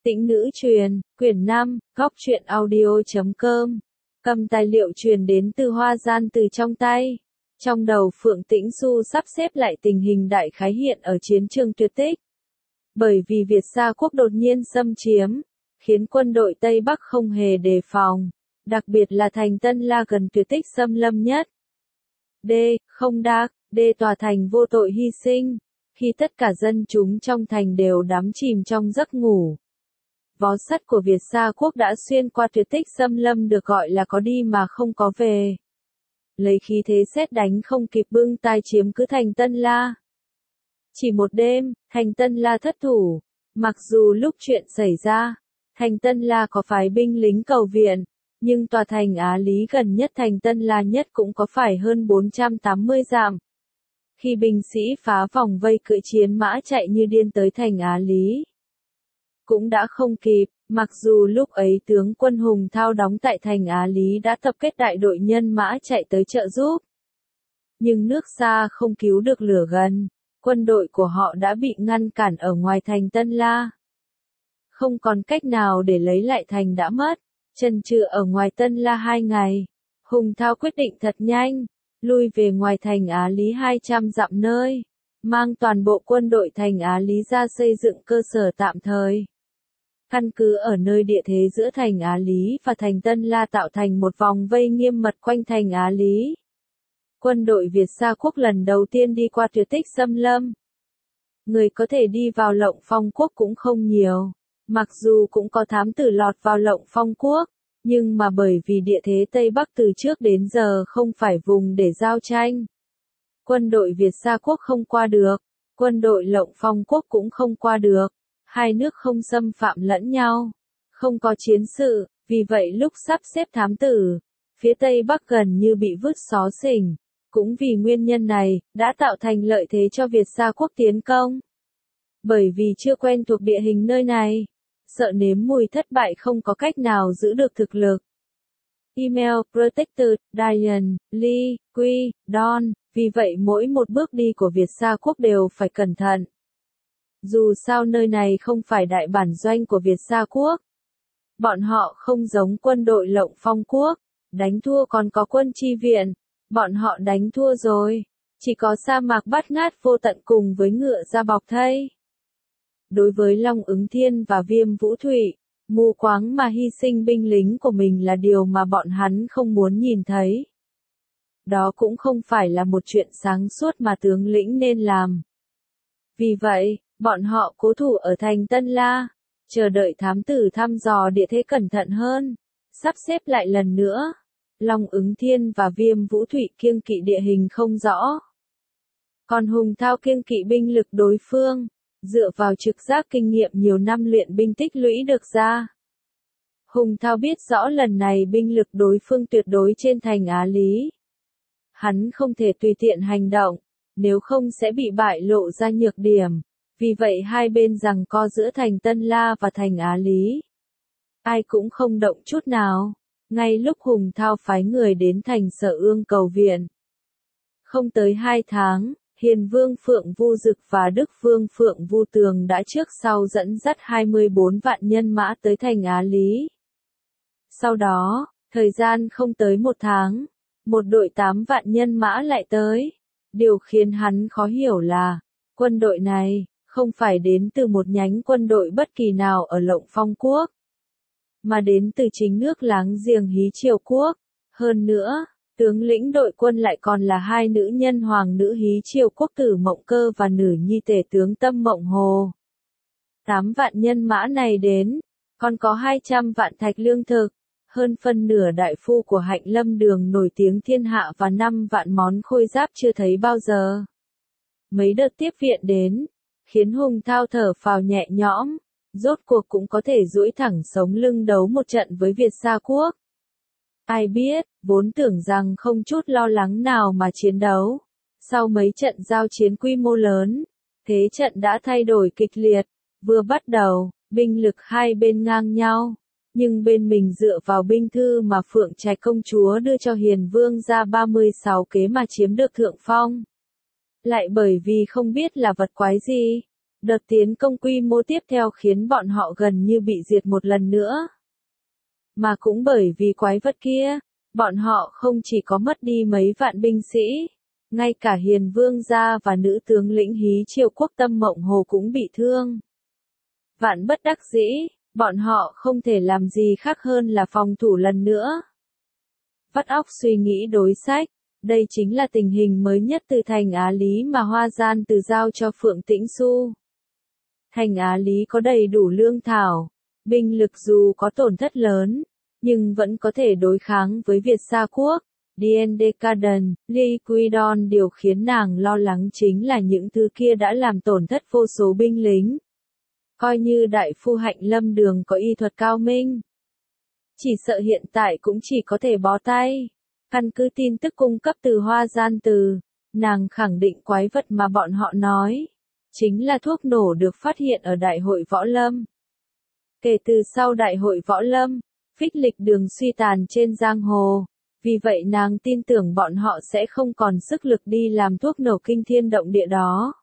Tĩnh ngữ truyền, quyển 5, góc truyện audio.com. Cầm tài liệu truyền đến từ Hoa Gian từ trong tay. Trong đầu Phượng Tĩnh Xu sắp xếp lại tình hình đại khái hiện ở chiến trường Tuyệt Tích. Bởi vì Việt Sa quốc đột nhiên xâm chiếm, khiến quân đội Tây Bắc không hề đề phòng, đặc biệt là thành Tân La gần Tuyệt Tích xâm lâm nhất. Không đắc, tòa thành vô tội hy sinh, khi tất cả dân chúng trong thành đều đắm chìm trong giấc ngủ. Vó sắt của Việt Sa quốc đã xuyên qua Tuyệt Tích xâm lâm được gọi là có đi mà không có về. Lấy khí thế sét đánh không kịp bưng tai chiếm cứ thành Tân La. Chỉ một đêm, thành Tân La thất thủ. Mặc dù lúc chuyện xảy ra, thành Tân La có phái binh lính cầu viện, nhưng tòa thành Á Lý gần nhất thành Tân La nhất cũng có phải hơn 480 dặm. Khi binh sĩ phá vòng vây cưỡi chiến mã chạy như điên tới thành Á Lý, cũng đã không kịp, mặc dù lúc ấy tướng quân Hùng Thao đóng tại thành Á Lý đã tập kết đại đội nhân mã chạy tới trợ giúp. Nhưng nước xa không cứu được lửa gần, quân đội của họ đã bị ngăn cản ở ngoài thành Tân La. Không còn cách nào để lấy lại thành đã mất, chần chừ ở ngoài Tân La 2 ngày. Hùng Thao quyết định thật nhanh, lui về ngoài thành Á Lý 200 dặm nơi, mang toàn bộ quân đội thành Á Lý ra xây dựng cơ sở tạm thời. Căn cứ ở nơi địa thế giữa thành Á Lý và thành Tân La tạo thành một vòng vây nghiêm mật quanh thành Á Lý. Quân đội Việt Sa quốc lần đầu tiên đi qua Tuyệt Tích xâm lâm. Người có thể đi vào Lộng Phong quốc cũng không nhiều. Mặc dù cũng có thám tử lọt vào Lộng Phong quốc, nhưng mà bởi vì địa thế Tây Bắc từ trước đến giờ không phải vùng để giao tranh. Quân đội Việt Sa quốc không qua được, quân đội Lộng Phong quốc cũng không qua được. Hai nước không xâm phạm lẫn nhau, không có chiến sự, vì vậy lúc sắp xếp thám tử, phía Tây Bắc gần như bị vứt xó xỉnh. Cũng vì nguyên nhân này, đã tạo thành lợi thế cho Việt Sa quốc tiến công. Bởi vì chưa quen thuộc địa hình nơi này, sợ nếm mùi thất bại không có cách nào giữ được thực lực. Email Protected, Diane, Lee, Quy, Don, vì vậy mỗi một bước đi của Việt Sa quốc đều phải cẩn thận. Dù sao nơi này không phải đại bản doanh của Việt Sa quốc. Bọn họ không giống quân đội Lộng Phong quốc, đánh thua còn có quân chi viện, bọn họ đánh thua rồi, chỉ có sa mạc bát ngát vô tận cùng với ngựa ra bọc thây. Đối với Long Ứng Thiên và Viêm Vũ Thụy, mù quáng mà hy sinh binh lính của mình là điều mà bọn hắn không muốn nhìn thấy. Đó cũng không phải là một chuyện sáng suốt mà tướng lĩnh nên làm. Vì vậy, bọn họ cố thủ ở thành Tân La, chờ đợi thám tử thăm dò địa thế cẩn thận hơn, sắp xếp lại lần nữa. Long Ứng Thiên và Viêm Vũ Thụy kiêng kỵ địa hình không rõ. Còn Hùng Thao kiêng kỵ binh lực đối phương, dựa vào trực giác kinh nghiệm nhiều năm luyện binh tích lũy được ra. Hùng Thao biết rõ lần này binh lực đối phương tuyệt đối trên thành Á Lý. Hắn không thể tùy tiện hành động, nếu không sẽ bị bại lộ ra nhược điểm. Vì vậy hai bên giằng co giữa thành Tân La và thành Á Lý. Ai cũng không động chút nào. Ngay lúc Hùng Thao phái người đến thành Sở Ương cầu viện. Không tới 2 tháng, Hiền Vương Phượng Vu Dực và Đức Vương Phượng Vu Tường đã trước sau dẫn dắt 24 vạn nhân mã tới thành Á Lý. Sau đó, thời gian không tới 1 tháng, một đội 8 vạn nhân mã lại tới. Điều khiến hắn khó hiểu là, quân đội này, không phải đến từ một nhánh quân đội bất kỳ nào ở Lộng Phong quốc, mà đến từ chính nước láng giềng Hí Triều quốc. Hơn nữa, tướng lĩnh đội quân lại còn là 2 nữ nhân hoàng nữ Hí Triều quốc Tử Mộng Cơ và nữ nhi tể tướng Tâm Mộng Hồ. 8 vạn nhân mã này đến, còn có 200 vạn thạch lương thực, hơn phân nửa đại phu của Hạnh Lâm Đường nổi tiếng thiên hạ và 5 vạn món khôi giáp chưa thấy bao giờ. Mấy đợt tiếp viện đến, khiến Hùng Thao thở phào nhẹ nhõm. Rốt cuộc cũng có thể duỗi thẳng sống lưng đấu một trận với Việt Sa quốc. Ai biết, vốn tưởng rằng không chút lo lắng nào mà chiến đấu. Sau mấy trận giao chiến quy mô lớn, thế trận đã thay đổi kịch liệt. Vừa bắt đầu, binh lực hai bên ngang nhau. Nhưng bên mình dựa vào binh thư mà Phượng Trạch công chúa đưa cho Hiền Vương ra 36 kế mà chiếm được thượng phong. Lại bởi vì không biết là vật quái gì, Đợt tiến công quy mô tiếp theo khiến bọn họ gần như bị diệt một lần nữa. Mà cũng bởi vì quái vật kia, bọn họ không chỉ có mất đi mấy vạn binh sĩ, ngay cả hiền vương gia và nữ tướng lĩnh Hí Triều Quốc Tâm Mộng Hồ cũng bị thương. Vạn bất đắc dĩ, bọn họ không thể làm gì khác hơn là phòng thủ lần nữa. Vắt óc suy nghĩ đối sách, đây chính là tình hình mới nhất từ thành Á Lý mà Hoa Gian Từ giao cho Phượng Tĩnh Xu. Thành Á Lý có đầy đủ lương thảo, binh lực dù có tổn thất lớn, nhưng vẫn có thể đối kháng với Việt Sa Quốc. Dien Decaden, Liquidon điều khiến nàng lo lắng chính là những thứ kia đã làm tổn thất vô số binh lính. Coi như đại phu Hạnh Lâm Đường có y thuật cao minh, chỉ sợ hiện tại cũng chỉ có thể bó tay. Căn cứ tin tức cung cấp từ Hoa Gian Từ, nàng khẳng định quái vật mà bọn họ nói chính là thuốc nổ được phát hiện ở Đại hội Võ Lâm. Kể từ sau Đại hội Võ Lâm, phích lịch đường suy tàn trên giang hồ, vì vậy nàng tin tưởng bọn họ sẽ không còn sức lực đi làm thuốc nổ kinh thiên động địa đó.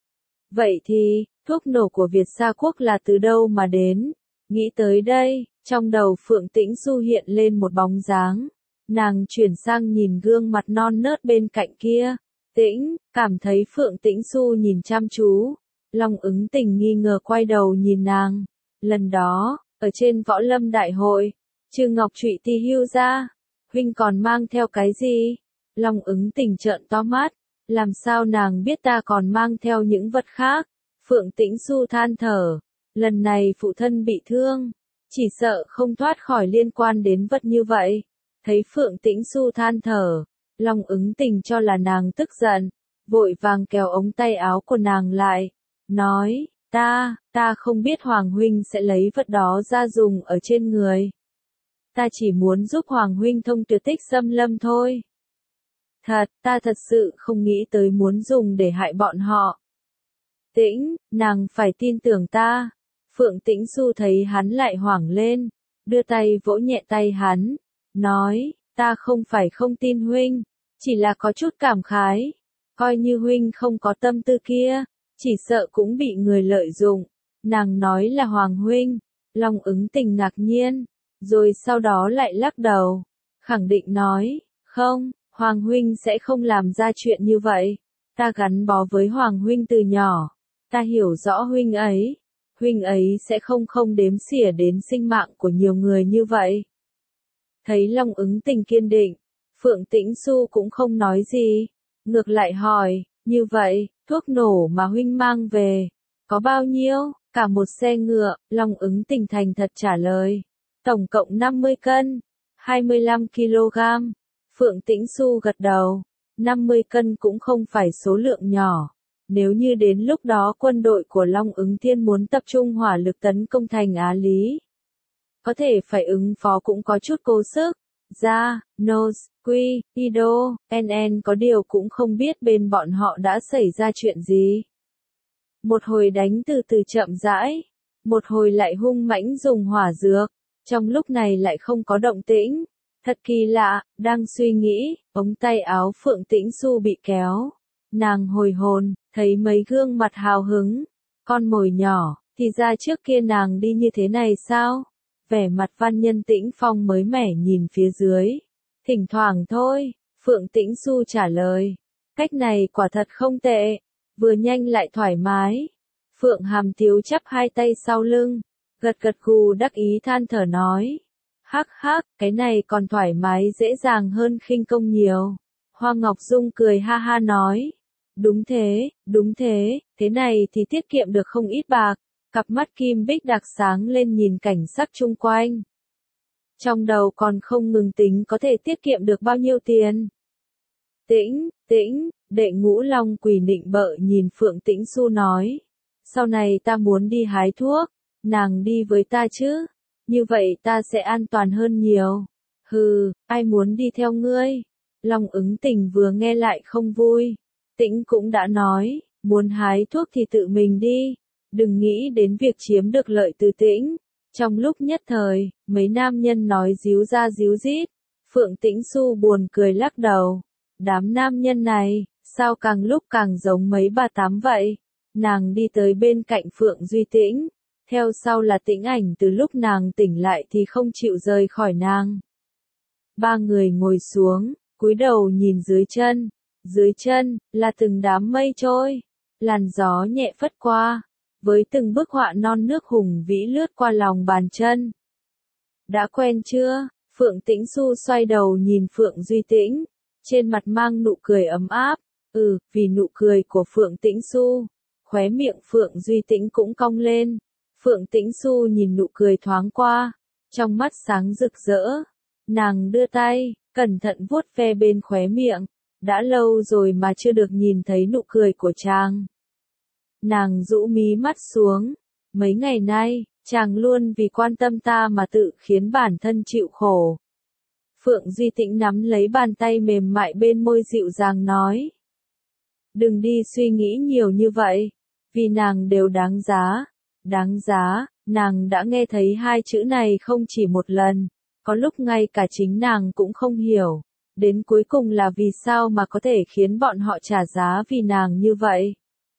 Vậy thì, thuốc nổ của Việt Sa Quốc là từ đâu mà đến? Nghĩ tới đây, trong đầu Phượng Tĩnh Xu hiện lên một bóng dáng. Nàng chuyển sang nhìn gương mặt non nớt bên cạnh kia. Tĩnh, cảm thấy Phượng Tĩnh Xu nhìn chăm chú. Long Ứng Tình nghi ngờ quay đầu nhìn nàng. Lần đó, ở trên Võ Lâm Đại hội, Trư Ngọc Trụy Ti hưu ra. Huynh còn mang theo cái gì? Long Ứng Tình trợn to mắt. Làm sao nàng biết ta còn mang theo những vật khác? Phượng Tĩnh Xu than thở. Lần này phụ thân bị thương, chỉ sợ không thoát khỏi liên quan đến vật như vậy. Thấy Phượng Tĩnh Xu than thở, Long Ứng Tình cho là nàng tức giận, vội vàng kéo ống tay áo của nàng lại, nói, ta không biết Hoàng Huynh sẽ lấy vật đó ra dùng ở trên người. Ta chỉ muốn giúp Hoàng Huynh thông tuyệt Tích Xâm Lâm thôi. Ta thật sự không nghĩ tới muốn dùng để hại bọn họ. Tĩnh, nàng phải tin tưởng ta. Phượng Tĩnh Xu thấy hắn lại hoảng lên, đưa tay vỗ nhẹ tay hắn, nói, ta không phải không tin Huynh, chỉ là có chút cảm khái, coi như Huynh không có tâm tư kia, chỉ sợ cũng bị người lợi dụng. Nàng nói là Hoàng Huynh, Long Ứng Tình ngạc nhiên, rồi sau đó lại lắc đầu, khẳng định nói, không, Hoàng Huynh sẽ không làm ra chuyện như vậy, ta gắn bó với Hoàng Huynh từ nhỏ, ta hiểu rõ Huynh ấy sẽ không đếm xỉa đến sinh mạng của nhiều người như vậy. Thấy Long Ứng Tình kiên định, Phượng Tĩnh Xu cũng không nói gì, ngược lại hỏi, như vậy, thuốc nổ mà Huynh mang về, có bao nhiêu? Cả một xe ngựa, Long Ứng Tình thành thật trả lời, tổng cộng 50 cân, 25 kg. Phượng Tĩnh Xu gật đầu, 50 cân cũng không phải số lượng nhỏ. Nếu như đến lúc đó quân đội của Long Ứng Thiên muốn tập trung hỏa lực tấn công thành Á Lý, có thể phải ứng phó cũng có chút cố sức. Ra, Nose, Quy, Ido, NN có điều cũng không biết bên bọn họ đã xảy ra chuyện gì. Một hồi đánh từ từ chậm rãi, một hồi lại hung mãnh dùng hỏa dược, trong lúc này lại không có động tĩnh. Thật kỳ lạ, đang suy nghĩ, ống tay áo Phượng Tĩnh Xu bị kéo. Nàng hồi hồn, thấy mấy gương mặt hào hứng, con mồi nhỏ, thì ra trước kia nàng đi như thế này sao? Vẻ mặt Văn Nhân Tĩnh Phong mới mẻ nhìn phía dưới. Thỉnh thoảng thôi, Phượng Tĩnh Xu trả lời. Cách này quả thật không tệ, vừa nhanh lại thoải mái. Phượng Hàm Tiếu chắp hai tay sau lưng, gật gù đắc ý than thở nói. Hắc, cái này còn thoải mái dễ dàng hơn khinh công nhiều. Hoa Ngọc Dung cười ha ha nói. Đúng thế, thế này thì tiết kiệm được không ít bạc. Cặp mắt kim bích đặc sáng lên nhìn cảnh sắc chung quanh. Trong đầu còn không ngừng tính có thể tiết kiệm được bao nhiêu tiền. Tĩnh, Đệ Ngũ Long Quỳ nịnh bợ nhìn Phượng Tĩnh Xu nói. Sau này ta muốn đi hái thuốc, nàng đi với ta chứ, như vậy ta sẽ an toàn hơn nhiều. Hừ, ai muốn đi theo ngươi? Long Ứng Tình vừa nghe lại không vui. Tĩnh cũng đã nói, muốn hái thuốc thì tự mình đi, đừng nghĩ đến việc chiếm được lợi từ Tĩnh. Trong lúc nhất thời, mấy nam nhân nói díu ra díu dít, Phượng Tĩnh Xu buồn cười lắc đầu. Đám nam nhân này, sao càng lúc càng giống mấy bà tám vậy? Nàng đi tới bên cạnh Phượng Duy Tĩnh, theo sau là Tĩnh Ảnh từ lúc nàng tỉnh lại thì không chịu rời khỏi nàng. Ba người ngồi xuống, cúi đầu nhìn dưới chân, là từng đám mây trôi, làn gió nhẹ phất qua, với từng bức họa non nước hùng vĩ lướt qua lòng bàn chân. Đã quen chưa? Phượng Tĩnh Xu xoay đầu nhìn Phượng Duy Tĩnh, trên mặt mang nụ cười ấm áp, vì nụ cười của Phượng Tĩnh Xu, khóe miệng Phượng Duy Tĩnh cũng cong lên. Phượng Tĩnh Xu nhìn nụ cười thoáng qua, trong mắt sáng rực rỡ, nàng đưa tay, cẩn thận vuốt ve bên khóe miệng, đã lâu rồi mà chưa được nhìn thấy nụ cười của chàng. Nàng rũ mí mắt xuống, mấy ngày nay, chàng luôn vì quan tâm ta mà tự khiến bản thân chịu khổ. Phượng Duy Tĩnh nắm lấy bàn tay mềm mại bên môi dịu dàng nói. Đừng đi suy nghĩ nhiều như vậy, vì nàng đều đáng giá. Đáng giá, nàng đã nghe thấy hai chữ này không chỉ một lần, có lúc ngay cả chính nàng cũng không hiểu, đến cuối cùng là vì sao mà có thể khiến bọn họ trả giá vì nàng như vậy.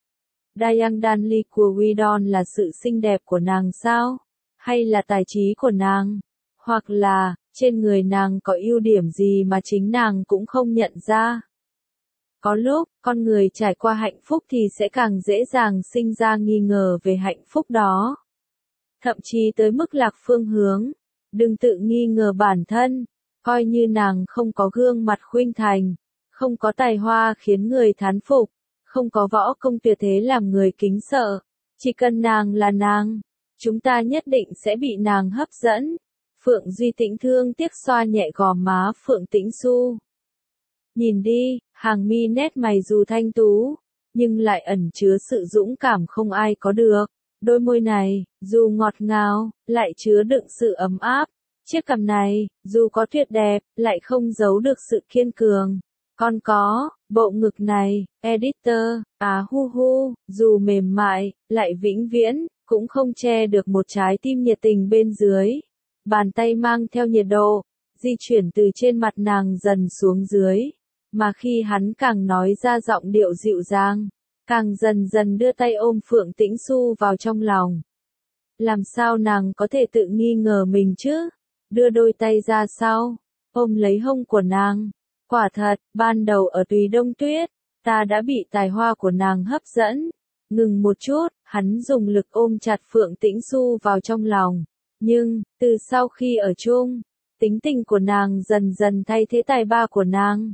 Dayang Danli của Widon là sự xinh đẹp của nàng sao? Hay là tài trí của nàng? Hoặc là, trên người nàng có ưu điểm gì mà chính nàng cũng không nhận ra? Có lúc, con người trải qua hạnh phúc thì sẽ càng dễ dàng sinh ra nghi ngờ về hạnh phúc đó. Thậm chí tới mức lạc phương hướng. Đừng tự nghi ngờ bản thân, coi như nàng không có gương mặt khuynh thành, không có tài hoa khiến người thán phục, không có võ công tuyệt thế làm người kính sợ. Chỉ cần nàng là nàng, chúng ta nhất định sẽ bị nàng hấp dẫn. Phượng Duy Tĩnh thương tiếc xoa nhẹ gò má Phượng Tĩnh Xu. Nhìn đi, hàng mi nét mày dù thanh tú, nhưng lại ẩn chứa sự dũng cảm không ai có được. Đôi môi này, dù ngọt ngào, lại chứa đựng sự ấm áp. Chiếc cằm này, dù có tuyệt đẹp, lại không giấu được sự kiên cường. Còn có, bộ ngực này, editor, hu hu, dù mềm mại, lại vĩnh viễn, cũng không che được một trái tim nhiệt tình bên dưới. Bàn tay mang theo nhiệt độ, di chuyển từ trên mặt nàng dần xuống dưới. Mà khi hắn càng nói ra giọng điệu dịu dàng, càng dần dần đưa tay ôm Phượng Tĩnh Xu vào trong lòng. Làm sao nàng có thể tự nghi ngờ mình chứ? Đưa đôi tay ra sau, ôm lấy hông của nàng. Quả thật, ban đầu ở Tùy Đông Tuyết, ta đã bị tài hoa của nàng hấp dẫn. Ngừng một chút, hắn dùng lực ôm chặt Phượng Tĩnh Xu vào trong lòng. Nhưng, từ sau khi ở chung, tính tình của nàng dần dần thay thế tài ba của nàng.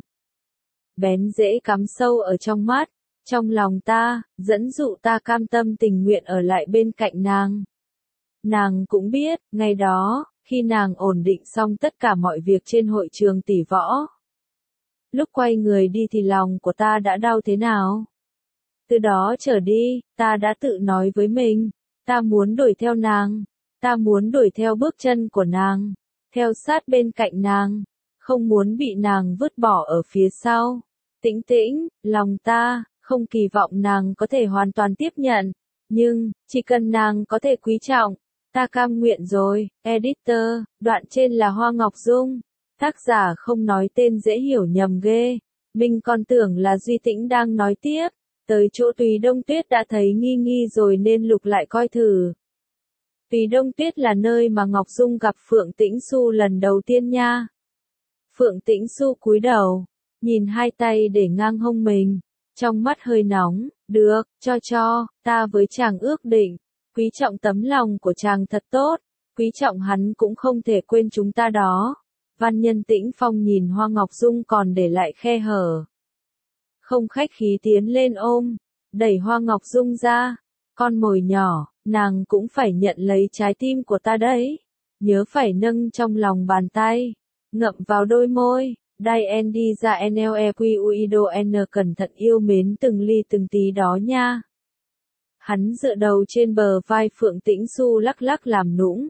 Bén rễ cắm sâu ở trong mắt, trong lòng ta, dẫn dụ ta cam tâm tình nguyện ở lại bên cạnh nàng. Nàng cũng biết, ngày đó, khi nàng ổn định xong tất cả mọi việc trên hội trường tỷ võ. Lúc quay người đi thì lòng của ta đã đau thế nào? Từ đó trở đi, ta đã tự nói với mình, ta muốn đuổi theo nàng, ta muốn đuổi theo bước chân của nàng, theo sát bên cạnh nàng, không muốn bị nàng vứt bỏ ở phía sau. Tĩnh Tĩnh, lòng ta, không kỳ vọng nàng có thể hoàn toàn tiếp nhận, nhưng, chỉ cần nàng có thể quý trọng, ta cam nguyện rồi. Editor, đoạn trên là Hoa Ngọc Dung, tác giả không nói tên dễ hiểu nhầm ghê, mình còn tưởng là Duy Tĩnh đang nói tiếp, tới chỗ Tùy Đông Tuyết đã thấy nghi nghi rồi nên lục lại coi thử. Tùy Đông Tuyết là nơi mà Ngọc Dung gặp Phượng Tĩnh Xu lần đầu tiên nha. Phượng Tĩnh Xu cúi đầu, nhìn hai tay để ngang hông mình, trong mắt hơi nóng, được, cho, ta với chàng ước định, quý trọng tấm lòng của chàng thật tốt, quý trọng hắn cũng không thể quên chúng ta đó. Văn Nhân Tĩnh Phong nhìn Hoa Ngọc Dung còn để lại khe hở. Không khách khí tiến lên ôm, đẩy Hoa Ngọc Dung ra, con mồi nhỏ, nàng cũng phải nhận lấy trái tim của ta đấy, nhớ phải nâng trong lòng bàn tay, ngậm vào đôi môi. Dien đi ra NLEQUIDO N cẩn thận yêu mến từng ly từng tí đó nha. Hắn dựa đầu trên bờ vai Phượng Tĩnh Xu lắc lắc làm nũng.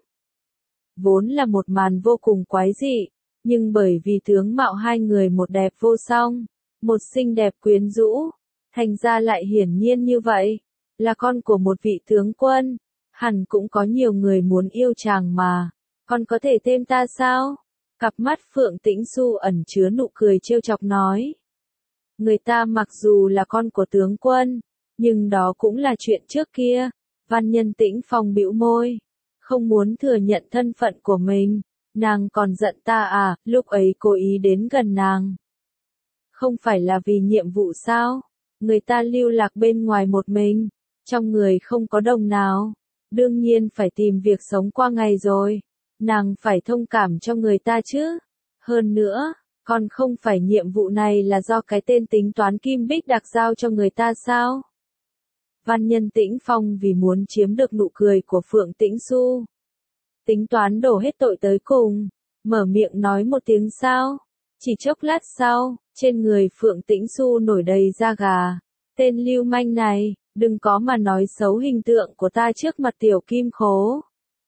Vốn là một màn vô cùng quái dị, nhưng bởi vì tướng mạo hai người một đẹp vô song, một xinh đẹp quyến rũ, thành ra lại hiển nhiên như vậy, là con của một vị tướng quân, hẳn cũng có nhiều người muốn yêu chàng mà, con có thể thêm ta sao? Cặp mắt Phượng Tĩnh Xu ẩn chứa nụ cười trêu chọc nói. Người ta mặc dù là con của tướng quân, Nhưng đó cũng là chuyện trước kia. Văn Nhân Tĩnh Phong bĩu môi, không muốn thừa nhận thân phận của mình. Nàng còn giận ta à, lúc ấy cố ý đến gần nàng. Không phải là vì nhiệm vụ sao? Người ta lưu lạc bên ngoài một mình, trong người không có đồng nào. Đương nhiên phải tìm việc sống qua ngày rồi. Nàng phải thông cảm cho người ta chứ. Hơn nữa, còn không phải nhiệm vụ này là do cái tên tính toán Kim Bích Đặc giao cho người ta sao? Văn Nhân Tĩnh Phong vì muốn chiếm được nụ cười của Phượng Tĩnh Xu, tính toán đổ hết tội tới cùng, mở miệng nói một tiếng sao. Chỉ chốc lát sau, trên người Phượng Tĩnh Xu nổi đầy da gà. Tên lưu manh này, đừng có mà nói xấu hình tượng của ta trước mặt tiểu Kim Khố.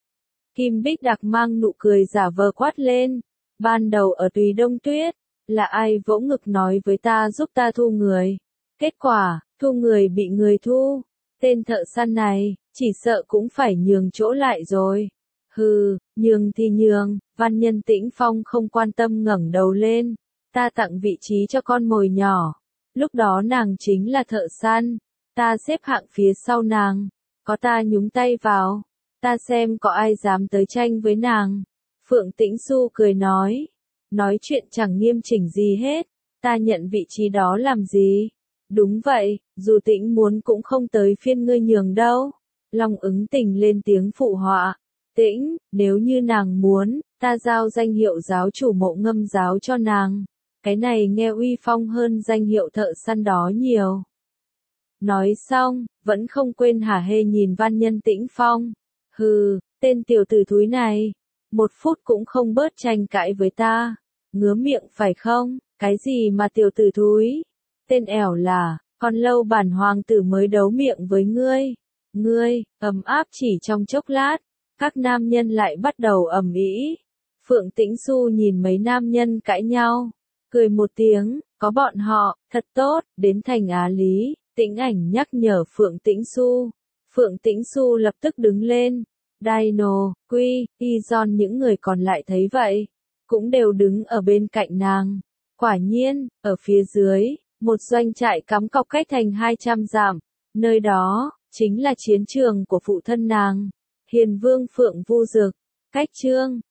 Kim Bích Đặc mang nụ cười giả vờ quát lên. Ban đầu ở Tùy Đông Tuyết, là ai vỗ ngực nói với ta giúp ta thu người. Kết quả, thu người bị người thu. Tên thợ săn này, chỉ sợ cũng phải nhường chỗ lại rồi. Hừ, nhường thì nhường, Văn Nhân Tĩnh Phong không quan tâm ngẩng đầu lên. Ta tặng vị trí cho con mồi nhỏ. Lúc đó nàng chính là thợ săn. Ta xếp hạng phía sau nàng. Có ta nhúng tay vào. Ta xem có ai dám tới tranh với nàng. Phượng Tĩnh Xu cười nói. Nói chuyện chẳng nghiêm chỉnh gì hết. Ta nhận vị trí đó làm gì? Đúng vậy, dù Tĩnh muốn cũng không tới phiên ngươi nhường đâu. Long Ứng Tình lên tiếng phụ họa. Tĩnh, nếu như nàng muốn, ta giao danh hiệu giáo chủ Mộ Ngâm giáo cho nàng. Cái này nghe uy phong hơn danh hiệu thợ săn đó nhiều. Nói xong, vẫn không quên hả hê nhìn Văn Nhân Tĩnh Phong. Hừ, tên tiểu tử thúi này. Một phút cũng không bớt tranh cãi với ta. Ngứa miệng phải không? Cái gì mà tiểu tử thúi? Tên ẻo là, còn lâu bản hoàng tử mới đấu miệng với ngươi. Ngươi, ấm áp chỉ trong chốc lát. Các nam nhân lại bắt đầu ầm ĩ. Phượng Tĩnh Xu nhìn mấy nam nhân cãi nhau. Cười một tiếng, có bọn họ, thật tốt, đến thành Á Lý. Tĩnh Ảnh nhắc nhở Phượng Tĩnh Xu. Phượng Tĩnh Xu lập tức đứng lên. Dino, Quy, Izon những người còn lại thấy vậy. Cũng đều đứng ở bên cạnh nàng. Quả nhiên, ở phía dưới, một doanh trại cắm cọc cách thành 200 dặm. Nơi đó, chính là chiến trường của phụ thân nàng. Hiền Vương Phượng Vu Dực. Cách chương